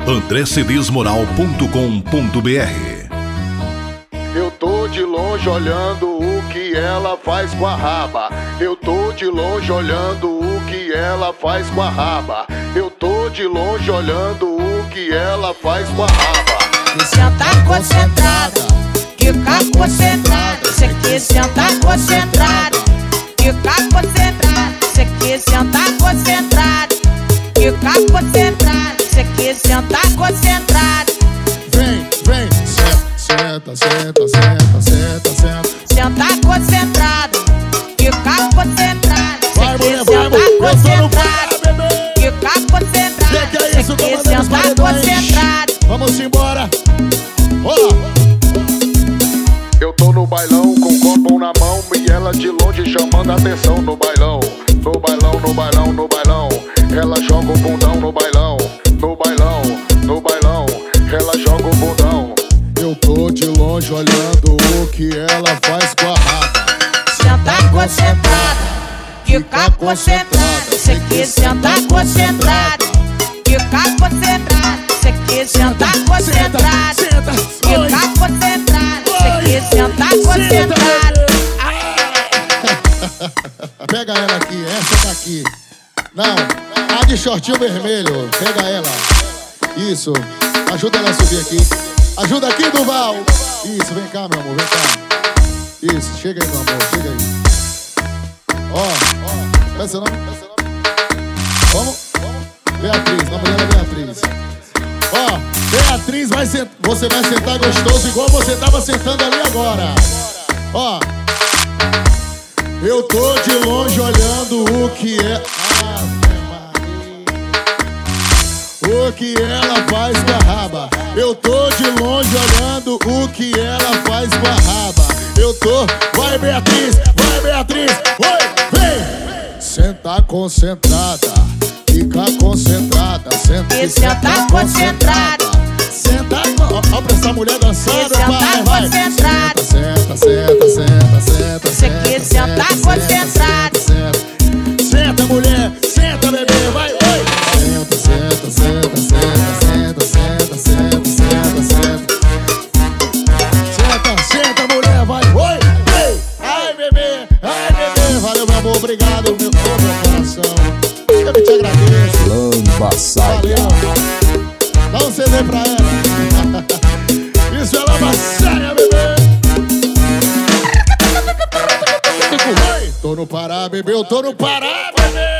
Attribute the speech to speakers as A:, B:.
A: andrecedesmoral.com.br.
B: Eu tô de longe olhando o que ela faz com a raba. Eu tô de longe olhando o que ela faz com a raba. Eu tô de longe olhando o que ela faz com a raba.
C: Que senta concentrada, fica concentrada. Cê que senta concentrada, fica concentrada. Cê que senta concentrada, fica concentrada. Cê que senta concentrada.
D: Vem, senta, senta, senta, senta, senta.
C: Senta concentrada, fica concentrada.
D: Vai, mulher, vai,
C: Senta
D: mulher.
C: concentrada, fica concentrada.
D: Que é isso,
C: Cê que
D: comandante
C: senta
D: Paredões?
C: concentrada.
D: Vamos embora. Ó.
B: Eu tô no bailão com o copão na mão e ela de longe chamando a atenção no bailão. No bailão, no bailão, no bailão. Ela joga o bundão no bailão. No bailão, no bailão. Ela joga o bundão.
D: Eu tô de longe olhando o que ela faz com a raba.
C: Senta concentrada, fica concentrada. Cê que senta concentrada, fica concentrada. Cê que senta concentrada,
D: Senta,
C: fica concentrada. Cê que senta concentrada.
D: Pega ela aqui, essa daqui. Não, a de shortinho vermelho. Pega ela. Isso. Ajuda ela a subir aqui. Ajuda aqui, Duval. Isso, vem cá, meu amor, vem cá. Isso, chega aí, meu amor, chega aí. Ó, qual é seu nome? Vamos? Beatriz, o nome dela é Beatriz. Ó, Beatriz, você vai sentar gostoso igual você tava sentando ali agora. Ó. Eu tô de longe olhando o que é. O que ela faz com a raba. Eu tô de longe olhando o que ela faz com a raba. Eu tô. Vai, Beatriz, oi, vem. Senta concentrada, fica concentrada. Senta
C: Que senta concentrada.
D: Senta, ó pra essa mulher dançando,
C: Senta
D: vai.
C: concentrada.
D: Senta.
C: Cê que senta concentrada.
D: Senta, mulher, senta, bebê, vai, oi. Senta. Senta, mulher, vai, oi. Ai, bebê, valeu, meu amor, obrigado, meu coração. Eu que te agradeço. Valeu. Dá um CD pra ela. Isso é lava-saia, bebê. Tô no Pará, bebê, eu tô no Pará, bebê.